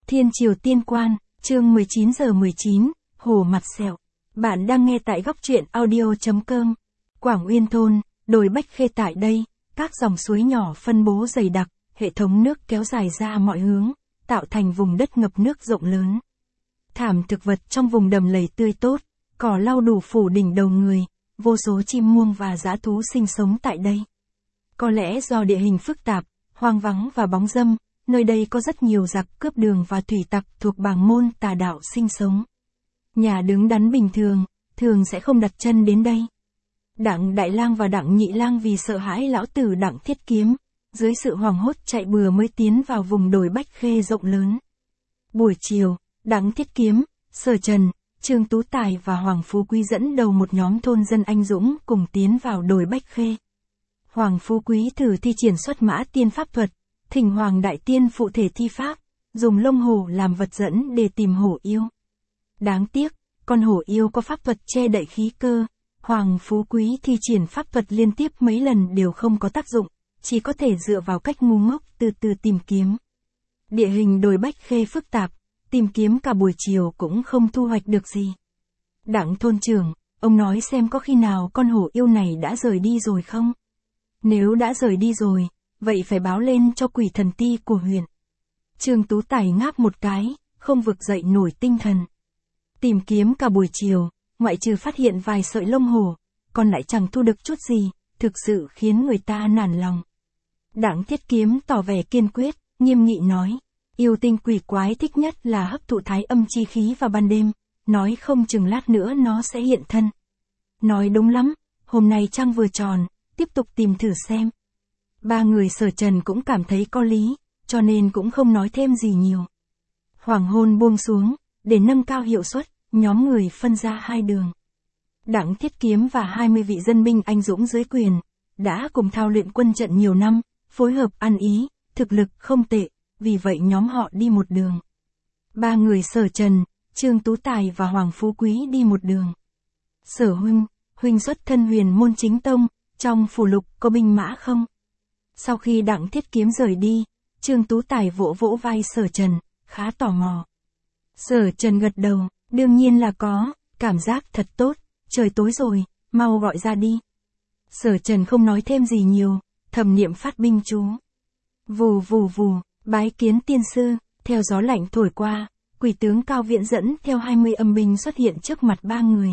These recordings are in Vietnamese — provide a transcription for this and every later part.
Thiên Triều Tiên Quan, chương 19:19, Hồ Mặt Sẹo. Bạn đang nghe tại góc truyện audio.com. Quảng Uyên Thôn, đồi Bách Khê tại đây, các dòng suối nhỏ phân bố dày đặc, hệ thống nước kéo dài ra mọi hướng, tạo thành vùng đất ngập nước rộng lớn. Thảm thực vật trong vùng đầm lầy tươi tốt, cỏ lau đủ phủ đỉnh đầu người, vô số chim muông và dã thú sinh sống tại đây. Có lẽ do địa hình phức tạp, hoang vắng và bóng râm, nơi đây có rất nhiều giặc cướp đường và thủy tặc thuộc bảng môn tà đạo sinh sống. Nhà đứng đắn bình thường sẽ không đặt chân đến đây. Đặng Đại Lang và Đặng Nhị Lang vì sợ hãi lão tử Đặng Thiết Kiếm, dưới sự hoảng hốt chạy bừa mới tiến vào vùng đồi Bách Khê rộng lớn. Buổi chiều, Đặng Thiết Kiếm, Sở Trần, Trương Tú Tài và Hoàng Phú Quý dẫn đầu một nhóm thôn dân anh dũng cùng tiến vào đồi Bách Khê. Hoàng Phú Quý thử thi triển xuất mã tiên pháp thuật, thỉnh Hoàng Đại Tiên phụ thể thi pháp, dùng lông hổ làm vật dẫn để tìm hổ yêu. Đáng tiếc, con hổ yêu có pháp thuật che đậy khí cơ, Hoàng Phú Quý thi triển pháp thuật liên tiếp mấy lần đều không có tác dụng, chỉ có thể dựa vào cách ngu ngốc từ từ tìm kiếm. Địa hình đồi Bách Khê phức tạp, tìm kiếm cả buổi chiều cũng không thu hoạch được gì. Đặng thôn trưởng, ông nói xem có khi nào con hổ yêu này đã rời đi rồi không? Nếu đã rời đi rồi, vậy phải báo lên cho quỷ thần ti của huyện. Trương Tú Tài ngáp một cái, không vực dậy nổi tinh thần. Tìm kiếm cả buổi chiều, ngoại trừ phát hiện vài sợi lông hổ, còn lại chẳng thu được chút gì, thực sự khiến người ta nản lòng. Đặng Thiết Kiếm tỏ vẻ kiên quyết, nghiêm nghị nói, yêu tinh quỷ quái thích nhất là hấp thụ thái âm chi khí vào ban đêm, nói không chừng lát nữa nó sẽ hiện thân. Nói đúng lắm, hôm nay trăng vừa tròn, tiếp tục tìm thử xem. Ba người Sở Trần cũng cảm thấy có lý, cho nên cũng không nói thêm gì nhiều. Hoàng hôn buông xuống, để nâng cao hiệu suất, nhóm người phân ra hai đường. Đặng Thiết Kiếm và 20 vị dân binh anh dũng dưới quyền, đã cùng thao luyện quân trận nhiều năm, phối hợp ăn ý, thực lực không tệ, vì vậy nhóm họ đi một đường. Ba người Sở Trần, Trương Tú Tài và Hoàng Phú Quý đi một đường. Sở huynh xuất thân Huyền Môn Chính Tông, trong phủ lục có binh mã không? Sau khi Đặng Thiết Kiếm rời đi, Trương Tú Tài vỗ vỗ vai Sở Trần, khá tò mò. Sở Trần gật đầu, đương nhiên là có, cảm giác thật tốt, trời tối rồi, mau gọi ra đi. Sở Trần không nói thêm gì nhiều, thầm niệm phát binh chú. Vù vù vù, bái kiến tiên sư, theo gió lạnh thổi qua, quỷ tướng Cao Viễn dẫn theo 20 âm binh xuất hiện trước mặt ba người.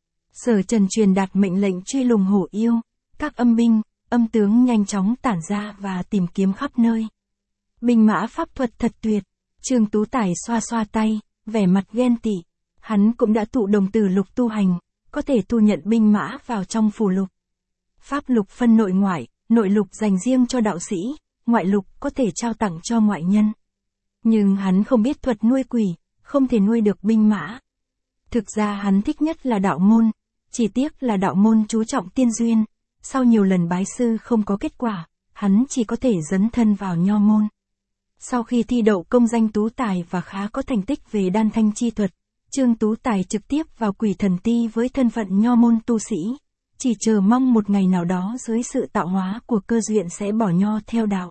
Sở Trần truyền đạt mệnh lệnh truy lùng hổ yêu, các âm binh, âm tướng nhanh chóng tản ra và tìm kiếm khắp nơi. Binh mã pháp thuật thật tuyệt, Trương Tú Tài xoa xoa tay, vẻ mặt ghen tị. Hắn cũng đã tụ đồng tử lục tu hành, có thể thu nhận binh mã vào trong phù lục. Pháp lục phân nội lục dành riêng cho đạo sĩ, ngoại lục có thể trao tặng cho ngoại nhân. Nhưng hắn không biết thuật nuôi quỷ, không thể nuôi được binh mã. Thực ra hắn thích nhất là đạo môn, chỉ tiếc là đạo môn chú trọng tiên duyên, sau nhiều lần bái sư không có kết quả, hắn chỉ có thể dấn thân vào nho môn. Sau khi thi đậu công danh Tú Tài và khá có thành tích về đan thanh chi thuật, Trương Tú Tài trực tiếp vào quỷ thần ti với thân phận nho môn tu sĩ, chỉ chờ mong một ngày nào đó dưới sự tạo hóa của cơ duyên sẽ bỏ nho theo đạo.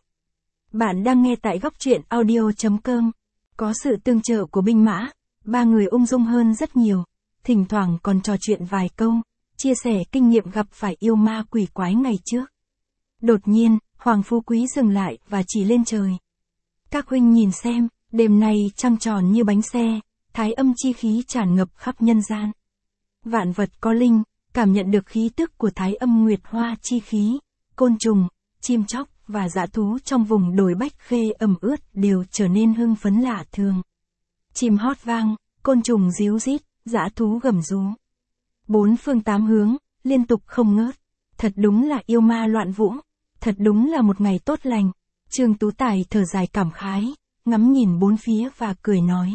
Bạn đang nghe tại góc truyện audio.com. Có sự tương trợ của binh mã, ba người ung dung hơn rất nhiều, thỉnh thoảng còn trò chuyện vài câu, chia sẻ kinh nghiệm gặp phải yêu ma quỷ quái ngày trước. Đột nhiên, Hoàng Phú Quý dừng lại và chỉ lên trời. Các huynh nhìn xem, đêm nay trăng tròn như bánh xe, thái âm chi khí tràn ngập khắp nhân gian. Vạn vật có linh, cảm nhận được khí tức của thái âm nguyệt hoa chi khí, côn trùng, chim chóc và dã thú trong vùng đồi Bách Khê ẩm ướt đều trở nên hưng phấn lạ thường. Chim hót vang, côn trùng ríu rít, dã thú gầm rú. Bốn phương tám hướng, liên tục không ngớt. Thật đúng là yêu ma loạn vũ, thật đúng là một ngày tốt lành. Trương Tú Tài thở dài cảm khái, ngắm nhìn bốn phía và cười nói.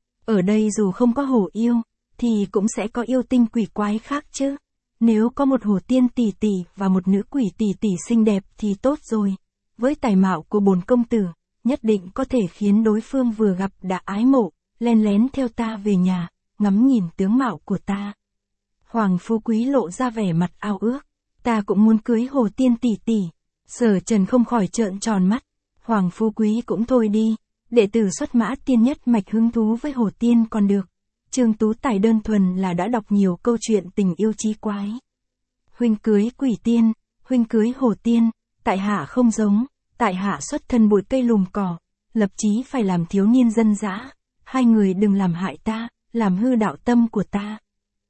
Ở đây dù không có hổ yêu, thì cũng sẽ có yêu tinh quỷ quái khác chứ. Nếu có một hổ tiên tỷ tỷ và một nữ quỷ tỷ tỷ xinh đẹp thì tốt rồi. Với tài mạo của bổn công tử, nhất định có thể khiến đối phương vừa gặp đã ái mộ, len lén theo ta về nhà, ngắm nhìn tướng mạo của ta. Hoàng Phú Quý lộ ra vẻ mặt ao ước. Ta cũng muốn cưới hổ tiên tỷ tỷ. Sở Trần không khỏi trợn tròn mắt. Hoàng Phú Quý cũng thôi đi, đệ tử xuất Mã Tiên nhất mạch hứng thú với hổ tiên còn được. Trương Tú Tài đơn thuần là đã đọc nhiều câu chuyện tình yêu chí quái. Huynh cưới quỷ tiên, huynh cưới hổ tiên, tại hạ không giống, tại hạ xuất thân bụi cây lùm cỏ, lập chí phải làm thiếu niên dân dã, hai người đừng làm hại ta, làm hư đạo tâm của ta.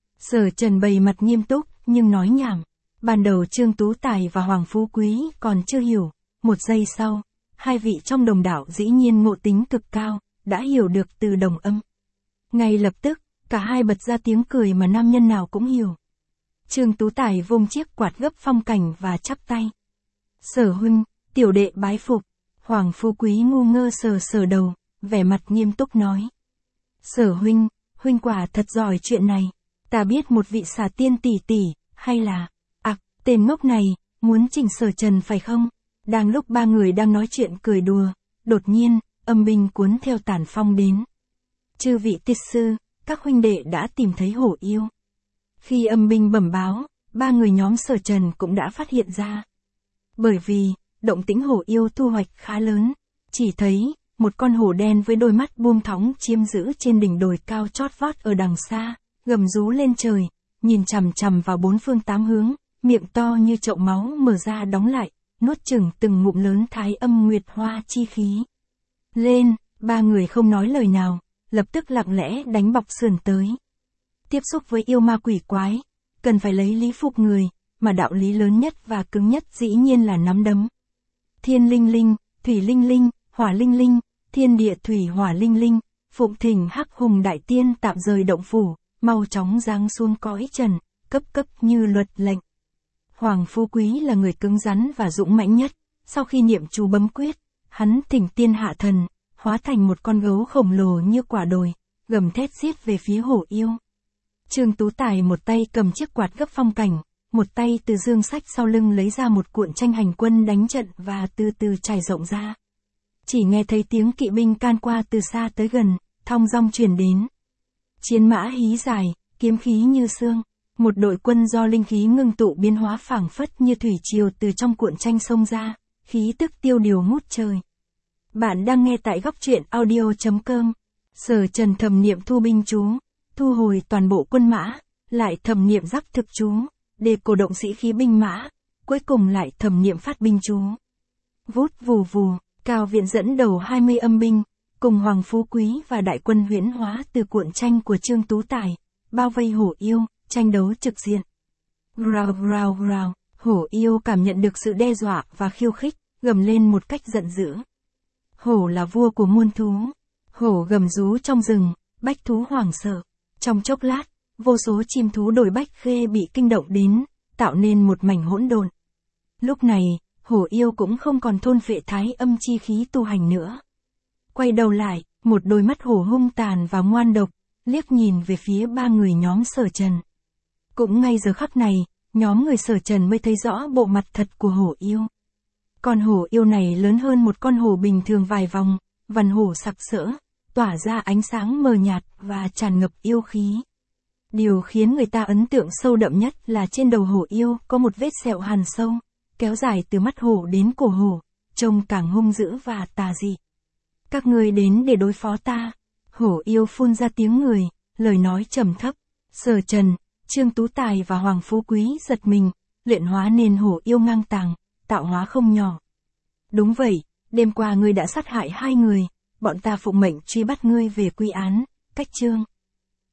Sở Trần bày mặt nghiêm túc, nhưng nói nhảm. Ban đầu Trương Tú Tài và Hoàng Phú Quý còn chưa hiểu, một giây sau, hai vị trong đồng đạo dĩ nhiên ngộ tính cực cao, đã hiểu được từ đồng âm. Ngay lập tức, cả hai bật ra tiếng cười mà nam nhân nào cũng hiểu. Trương Tú Tài vung chiếc quạt gấp phong cảnh và chắp tay. Sở huynh, tiểu đệ bái phục. Hoàng Phú Quý ngu ngơ sờ sờ đầu, vẻ mặt nghiêm túc nói. Sở huynh, huynh quả thật giỏi chuyện này. Ta biết một vị xà tiên tỷ tỷ, hay là... tên ngốc này, muốn chỉnh Sở Trần phải không? Đang lúc ba người đang nói chuyện cười đùa, đột nhiên, âm binh cuốn theo tản phong đến. Chư vị tiết sư, các huynh đệ đã tìm thấy hổ yêu. Khi âm binh bẩm báo, ba người nhóm Sở Trần cũng đã phát hiện ra. Bởi vì, động tĩnh hổ yêu thu hoạch khá lớn, chỉ thấy, một con hổ đen với đôi mắt buông thõng chiếm giữ trên đỉnh đồi cao chót vót ở đằng xa, gầm rú lên trời, nhìn chằm chằm vào bốn phương tám hướng, miệng to như chậu máu mở ra đóng lại, nuốt chửng từng ngụm lớn thái âm nguyệt hoa chi khí. Lên, ba người không nói lời nào, lập tức lặng lẽ đánh bọc sườn tới. Tiếp xúc với yêu ma quỷ quái, cần phải lấy lý phục người, mà đạo lý lớn nhất và cứng nhất dĩ nhiên là nắm đấm. Thiên linh linh, thủy linh linh, hỏa linh linh, thiên địa thủy hỏa linh linh, phụng thỉnh hắc hùng đại tiên tạm rời động phủ, mau chóng giáng xuống cõi trần, cấp cấp như luật lệnh. Hoàng Phú Quý là người cứng rắn và dũng mãnh nhất, sau khi niệm chú bấm quyết, hắn thỉnh tiên hạ thần, hóa thành một con gấu khổng lồ như quả đồi, gầm thét giết về phía hổ yêu. Trương Tú Tài một tay cầm chiếc quạt gấp phong cảnh, một tay từ dương sách sau lưng lấy ra một cuộn tranh hành quân đánh trận và từ từ trải rộng ra. Chỉ nghe thấy tiếng kỵ binh can qua từ xa tới gần, thong dong truyền đến. Chiến mã hí dài, kiếm khí như xương. Một đội quân do linh khí ngưng tụ biến hóa phảng phất như thủy triều từ trong cuộn tranh xông ra, khí tức tiêu điều ngút trời. Bạn đang nghe tại góc truyện audio.com. Sở Trần thầm niệm thu binh chú, thu hồi toàn bộ quân mã, lại thầm niệm giác thực chú, để cổ động sĩ khí binh mã, cuối cùng lại thầm niệm phát binh chú. Vút vù vù, Cao Viện dẫn đầu 20 âm binh, cùng Hoàng Phú Quý và đại quân huyễn hóa từ cuộn tranh của Trương Tú Tài, bao vây hổ yêu. Tranh đấu trực diện. Rào rào rào, hổ yêu cảm nhận được sự đe dọa và khiêu khích, gầm lên một cách giận dữ. Hổ là vua của muôn thú. Hổ gầm rú trong rừng, bách thú hoảng sợ. Trong chốc lát, vô số chim thú đồi bách khê bị kinh động đến, tạo nên một mảnh hỗn độn. Lúc này, hổ yêu cũng không còn thôn phệ thái âm chi khí tu hành nữa. Quay đầu lại, một đôi mắt hổ hung tàn và ngoan độc, liếc nhìn về phía ba người nhóm Sở Trần. Cũng ngay giờ khắc này, nhóm người Sở Trần mới thấy rõ bộ mặt thật của hổ yêu. Con hổ yêu này lớn hơn một con hổ bình thường vài vòng, vằn hổ sặc sỡ, tỏa ra ánh sáng mờ nhạt và tràn ngập yêu khí. Điều khiến người ta ấn tượng sâu đậm nhất là trên đầu hổ yêu có một vết sẹo hằn sâu, kéo dài từ mắt hổ đến cổ hổ, trông càng hung dữ và tà dị. Các ngươi đến để đối phó ta. Hổ yêu phun ra tiếng người, lời nói trầm thấp. Sở Trần, Trương Tú Tài và Hoàng Phú Quý giật mình, luyện hóa nên hổ yêu ngang tàng, tạo hóa không nhỏ. Đúng vậy, đêm qua ngươi đã sát hại 2 người, bọn ta phụng mệnh truy bắt ngươi về quy án, cách chương.